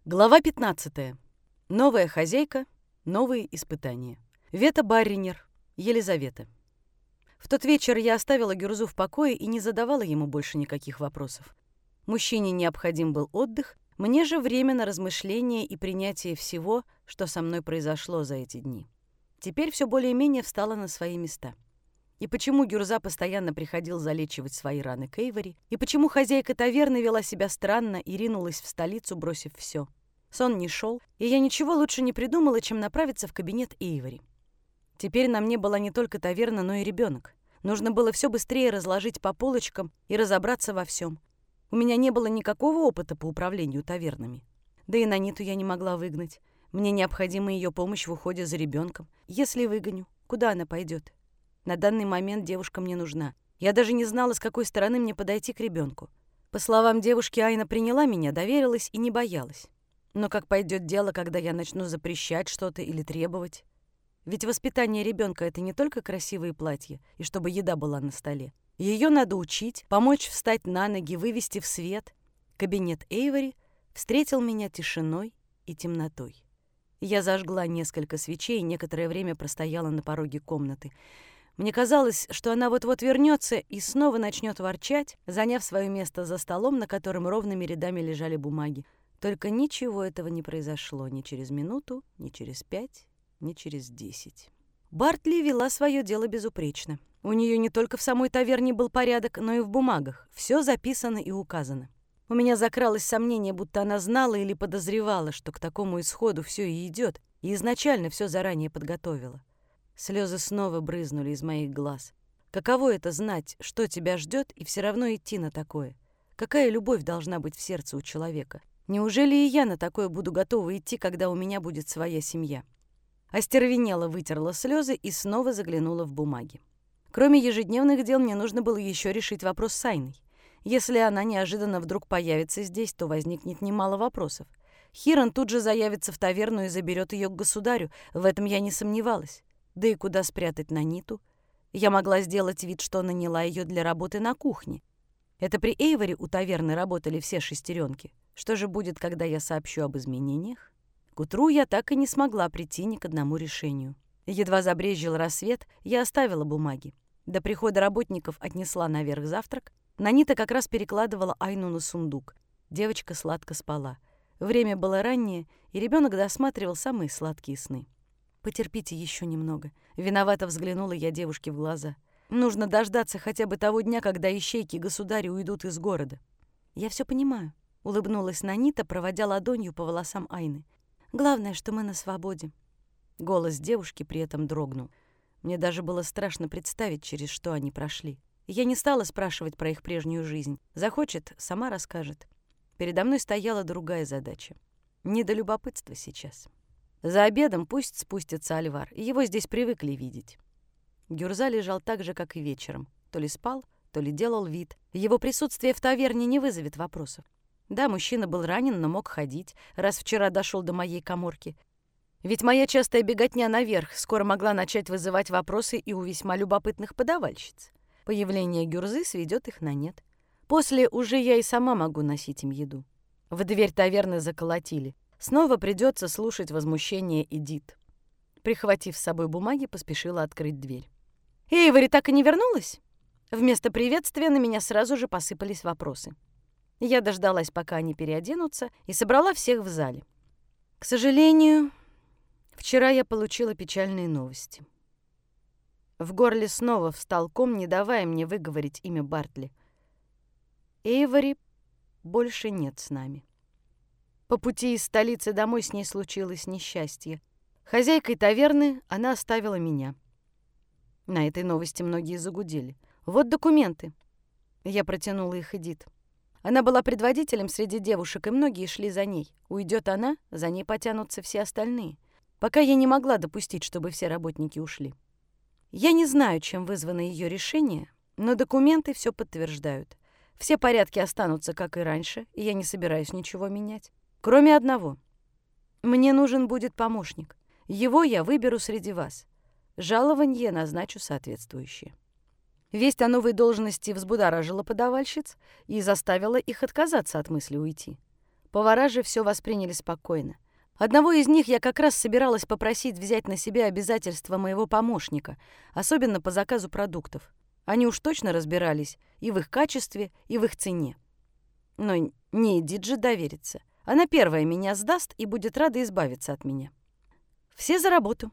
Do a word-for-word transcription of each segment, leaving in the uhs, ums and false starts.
Глава пятнадцатая. Новая хозяйка, новые испытания. Вета Барринер, Елизавета. В тот вечер я оставила Гюрзу в покое и не задавала ему больше никаких вопросов. Мужчине необходим был отдых, мне же время на размышление и принятие всего, что со мной произошло за эти дни. Теперь все более-менее встало на свои места. И почему Гюрза постоянно приходил залечивать свои раны к Эйвори, и почему хозяйка таверны вела себя странно и ринулась в столицу, бросив все. Сон не шел, и я ничего лучше не придумала, чем направиться в кабинет Эйвори. Теперь на мне была не только таверна, но и ребенок. Нужно было все быстрее разложить по полочкам и разобраться во всем. У меня не было никакого опыта по управлению тавернами. Да и Наниту я не могла выгнать. Мне необходима ее помощь в уходе за ребенком. Если выгоню, куда она пойдет? На данный момент девушка мне нужна. Я даже не знала, с какой стороны мне подойти к ребенку. По словам девушки, Айна приняла меня, доверилась и не боялась. Но как пойдет дело, когда я начну запрещать что-то или требовать? Ведь воспитание ребенка — это не только красивые платья и чтобы еда была на столе. Ее надо учить, помочь встать на ноги, вывести в свет. Кабинет Эйвори встретил меня тишиной и темнотой. Я зажгла несколько свечей и некоторое время простояла на пороге комнаты. Мне казалось, что она вот-вот вернется и снова начнет ворчать, заняв свое место за столом, на котором ровными рядами лежали бумаги. Только ничего этого не произошло ни через минуту, ни через пять, ни через десять. Бартли вела свое дело безупречно. У нее не только в самой таверне был порядок, но и в бумагах. Все записано и указано. У меня закралось сомнение, будто она знала или подозревала, что к такому исходу все и идет, и изначально все заранее подготовила. Слезы снова брызнули из моих глаз. Каково это знать, что тебя ждет, и все равно идти на такое? Какая любовь должна быть в сердце у человека? Неужели и я на такое буду готова идти, когда у меня будет своя семья? Остервенела, вытерла слезы и снова заглянула в бумаги. Кроме ежедневных дел, мне нужно было еще решить вопрос с Айной. Если она неожиданно вдруг появится здесь, то возникнет немало вопросов. Хирон тут же заявится в таверну и заберет ее к государю, в этом я не сомневалась. Да и куда спрятать Наниту? Я могла сделать вид, что наняла ее для работы на кухне. Это при Эйвори у таверны работали все шестеренки. Что же будет, когда я сообщу об изменениях? К утру я так и не смогла прийти ни к одному решению. Едва забрезжил рассвет, я оставила бумаги. До прихода работников отнесла наверх завтрак. Нанита как раз перекладывала Айну на сундук. Девочка сладко спала. Время было раннее, и ребенок досматривал самые сладкие сны. «Потерпите еще немного». Виновато взглянула я девушке в глаза. «Нужно дождаться хотя бы того дня, когда ищейки государя уйдут из города». «Я все понимаю», — улыбнулась Нанита, проводя ладонью по волосам Айны. «Главное, что мы на свободе». Голос девушки при этом дрогнул. Мне даже было страшно представить, через что они прошли. Я не стала спрашивать про их прежнюю жизнь. Захочет — сама расскажет. Передо мной стояла другая задача. Не до любопытства сейчас. За обедом пусть спустится Альвар, его здесь привыкли видеть. Гюрза лежал так же, как и вечером. То ли спал, то ли делал вид. Его присутствие в таверне не вызовет вопросов. Да, мужчина был ранен, но мог ходить, раз вчера дошел до моей каморки. Ведь моя частая беготня наверх скоро могла начать вызывать вопросы и у весьма любопытных подавальщиц. Появление Гюрзы сведет их на нет. После уже я и сама могу носить им еду. В дверь таверны заколотили. Снова придется слушать возмущение Эдит. Прихватив с собой бумаги, поспешила открыть дверь. «Эйвори так и не вернулась?» Вместо приветствия на меня сразу же посыпались вопросы. Я дождалась, пока они переоденутся, и собрала всех в зале. К сожалению, вчера я получила печальные новости. В горле снова встал ком, не давая мне выговорить имя Бартли. Эйвори больше нет с нами. По пути из столицы домой с ней случилось несчастье. Хозяйкой таверны она оставила меня. На этой новости многие загудели. «Вот документы». Я протянула их Эдит. Она была предводителем среди девушек, и многие шли за ней. Уйдет она, за ней потянутся все остальные. Пока я не могла допустить, чтобы все работники ушли. Я не знаю, чем вызвано ее решение, но документы все подтверждают. Все порядки останутся, как и раньше, и я не собираюсь ничего менять. Кроме одного. Мне нужен будет помощник. Его я выберу среди вас. Жалованье назначу соответствующее. Весть о новой должности взбудоражила подавальщиц и заставила их отказаться от мысли уйти. Повара же все восприняли спокойно. Одного из них я как раз собиралась попросить взять на себя обязательства моего помощника, особенно по заказу продуктов. Они уж точно разбирались и в их качестве, и в их цене. Но не Эдит же довериться. Она первая меня сдаст и будет рада избавиться от меня. Все за работу.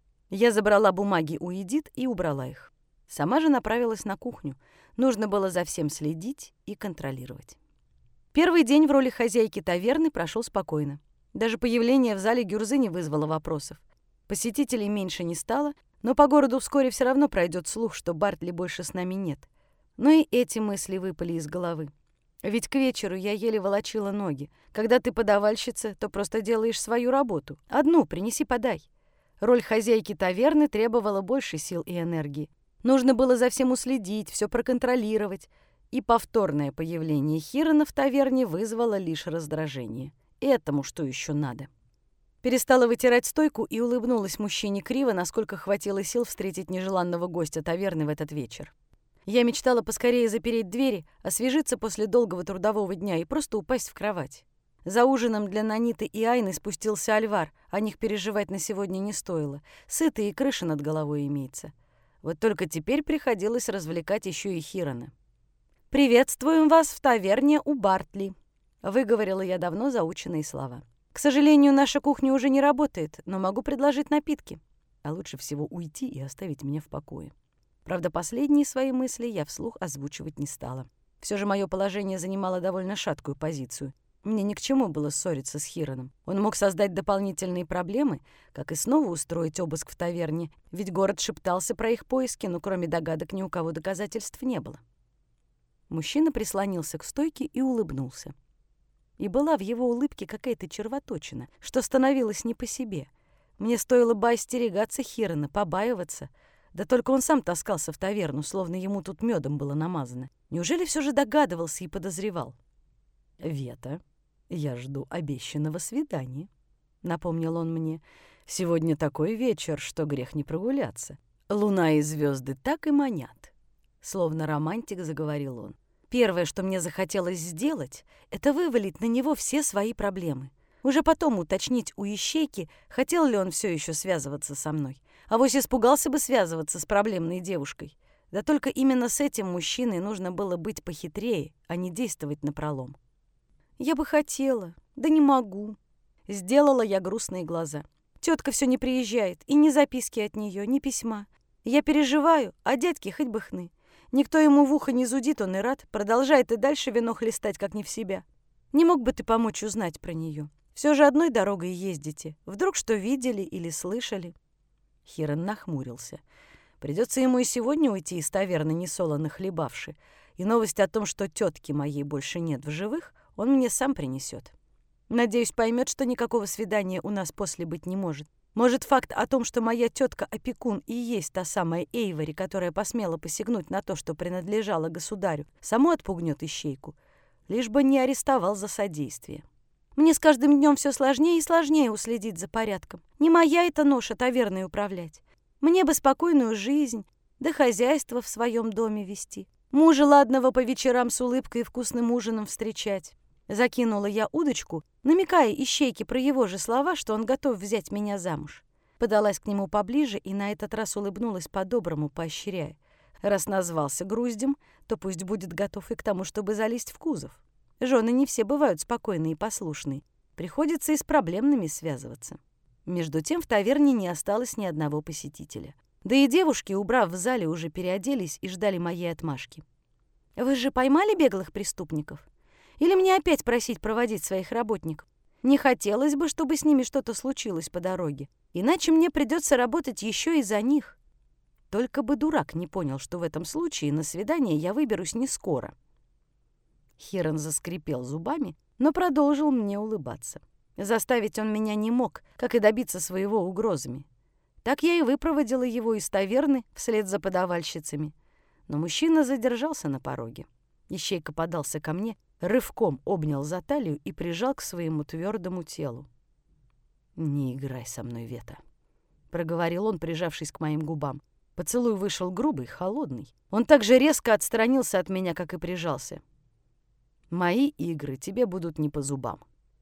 Я забрала бумаги у Эдит и убрала их. Сама же направилась на кухню. Нужно было за всем следить и контролировать. Первый день в роли хозяйки таверны прошел спокойно. Даже появление в зале Гюрзы не вызвало вопросов. Посетителей меньше не стало, но по городу вскоре все равно пройдет слух, что Бартли больше с нами нет. Но и эти мысли выпали из головы. Ведь к вечеру я еле волочила ноги. Когда ты подавальщица, то просто делаешь свою работу. Одну принеси-подай. Роль хозяйки таверны требовала больше сил и энергии. Нужно было за всем уследить, все проконтролировать. И повторное появление Хирана в таверне вызвало лишь раздражение. Этому что еще надо? Перестала вытирать стойку и улыбнулась мужчине криво, насколько хватило сил встретить нежеланного гостя таверны в этот вечер. Я мечтала поскорее запереть двери, освежиться после долгого трудового дня и просто упасть в кровать. За ужином для Наниты и Айны спустился Альвар, о них переживать на сегодня не стоило. Сытый и крыша над головой имеется. Вот только теперь приходилось развлекать еще и Хирана. «Приветствуем вас в таверне у Бартли», — выговорила я давно заученные слова. «К сожалению, наша кухня уже не работает, но могу предложить напитки. А лучше всего уйти и оставить меня в покое». Правда, последние свои мысли я вслух озвучивать не стала. Все же мое положение занимало довольно шаткую позицию. Мне ни к чему было ссориться с Хираном. Он мог создать дополнительные проблемы, как и снова устроить обыск в таверне, ведь город шептался про их поиски, но кроме догадок ни у кого доказательств не было. Мужчина прислонился к стойке и улыбнулся. И была в его улыбке какая-то червоточина, что становилось не по себе. Мне стоило бы остерегаться Хирана, побаиваться. Да только он сам таскался в таверну, словно ему тут медом было намазано. Неужели все же догадывался и подозревал? «Вета, я жду обещанного свидания», — напомнил он мне. «Сегодня такой вечер, что грех не прогуляться. Луна и звезды так и манят», — словно романтик заговорил он. Первое, что мне захотелось сделать, это вывалить на него все свои проблемы. Уже потом уточнить у ищейки, хотел ли он все еще связываться со мной. Авось испугался бы связываться с проблемной девушкой. Да только именно с этим мужчиной нужно было быть похитрее, а не действовать напролом. «Я бы хотела, да не могу». Сделала я грустные глаза. Тетка все не приезжает, и ни записки от нее, ни письма. Я переживаю, а дядьке хоть бы хны. Никто ему в ухо не зудит, он и рад. Продолжает и дальше вино хлестать, как не в себя. Не мог бы ты помочь узнать про нее? Все же одной дорогой ездите. Вдруг что видели или слышали?» Хиран нахмурился. Придется ему и сегодня уйти из таверны, несолоно хлебавши. И новость о том, что тетки моей больше нет в живых, он мне сам принесет. Надеюсь, поймет, что никакого свидания у нас после быть не может. Может, факт о том, что моя тетка-опекун и есть та самая Эйвори, которая посмела посягнуть на то, что принадлежало государю, само отпугнет ищейку, лишь бы не арестовал за содействие. Мне с каждым днем все сложнее и сложнее уследить за порядком. Не моя это ноша таверной управлять. Мне бы спокойную жизнь, да хозяйство в своем доме вести. Мужа ладного по вечерам с улыбкой и вкусным ужином встречать. Закинула я удочку, намекая ищейке про его же слова, что он готов взять меня замуж. Подалась к нему поближе и на этот раз улыбнулась по-доброму, поощряя. Раз назвался груздем, то пусть будет готов и к тому, чтобы залезть в кузов. Жены не все бывают спокойные и послушные. Приходится и с проблемными связываться. Между тем в таверне не осталось ни одного посетителя. Да и девушки, убрав в зале, уже переоделись и ждали моей отмашки. «Вы же поймали беглых преступников? Или мне опять просить проводить своих работников? Не хотелось бы, чтобы с ними что-то случилось по дороге. Иначе мне придется работать еще и за них. Только бы дурак не понял, что в этом случае на свидание я выберусь не скоро». Хиран заскрипел зубами, но продолжил мне улыбаться. Заставить он меня не мог, как и добиться своего угрозами. Так я и выпроводила его из таверны вслед за подавальщицами. Но мужчина задержался на пороге. Ищейка подался ко мне, рывком обнял за талию и прижал к своему твердому телу. «Не играй со мной, Вета», — проговорил он, прижавшись к моим губам. Поцелуй вышел грубый, холодный. Он так же резко отстранился от меня, как и прижался. «Мои игры тебе будут не по зубам.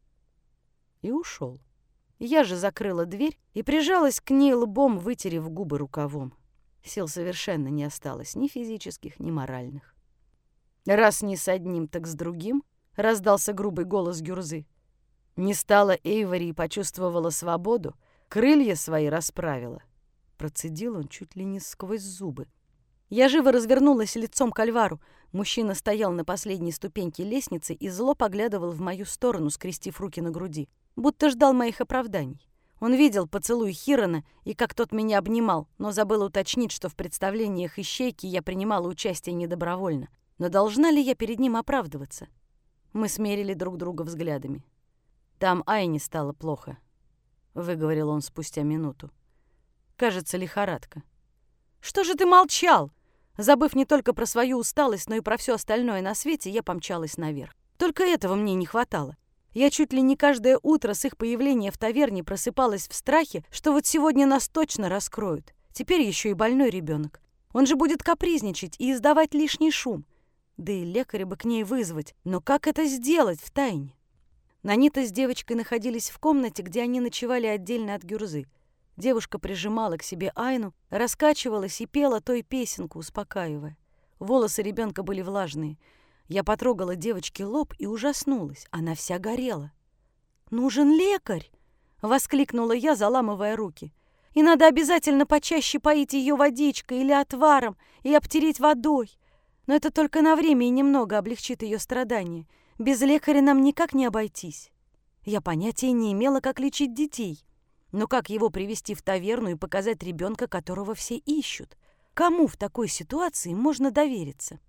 и ушел. Я же закрыла дверь и прижалась к ней лбом, вытерев губы рукавом. Сил совершенно не осталось, ни физических, ни моральных. «Раз не с одним, так с другим», — раздался грубый голос Гюрзы. «Не стала Эйвори и почувствовала свободу, крылья свои расправила». Процедил он чуть ли не сквозь зубы. Я живо развернулась лицом к Альвару. Мужчина стоял на последней ступеньке лестницы и зло поглядывал в мою сторону, скрестив руки на груди, будто ждал моих оправданий. Он видел поцелуй Хирона и как тот меня обнимал, но забыл уточнить, что в представлениях ищейки я принимала участие недобровольно. Но должна ли я перед ним оправдываться? Мы смерили друг друга взглядами. «Там Айне стало плохо», — выговорил он спустя минуту. «Кажется, лихорадка». «Что же ты молчал?» Забыв не только про свою усталость, но и про все остальное на свете, я помчалась наверх. Только этого мне не хватало. Я чуть ли не каждое утро с их появления в таверне просыпалась в страхе, что вот сегодня нас точно раскроют. Теперь еще и больной ребенок. Он же будет капризничать и издавать лишний шум. Да и лекаря бы к ней вызвать. Но как это сделать втайне? Нанита с девочкой находились в комнате, где они ночевали отдельно от Гюрзы. Девушка прижимала к себе Айну, раскачивалась и пела той песенку, успокаивая. Волосы ребенка были влажные. Я потрогала девочке лоб и ужаснулась. Она вся горела. «Нужен лекарь!» — воскликнула я, заламывая руки. «И надо обязательно почаще поить ее водичкой или отваром и обтереть водой. Но это только на время и немного облегчит ее страдания. Без лекаря нам никак не обойтись». Я понятия не имела, как лечить детей. Но как его привести в таверну и показать ребенка, которого все ищут? Кому в такой ситуации можно довериться?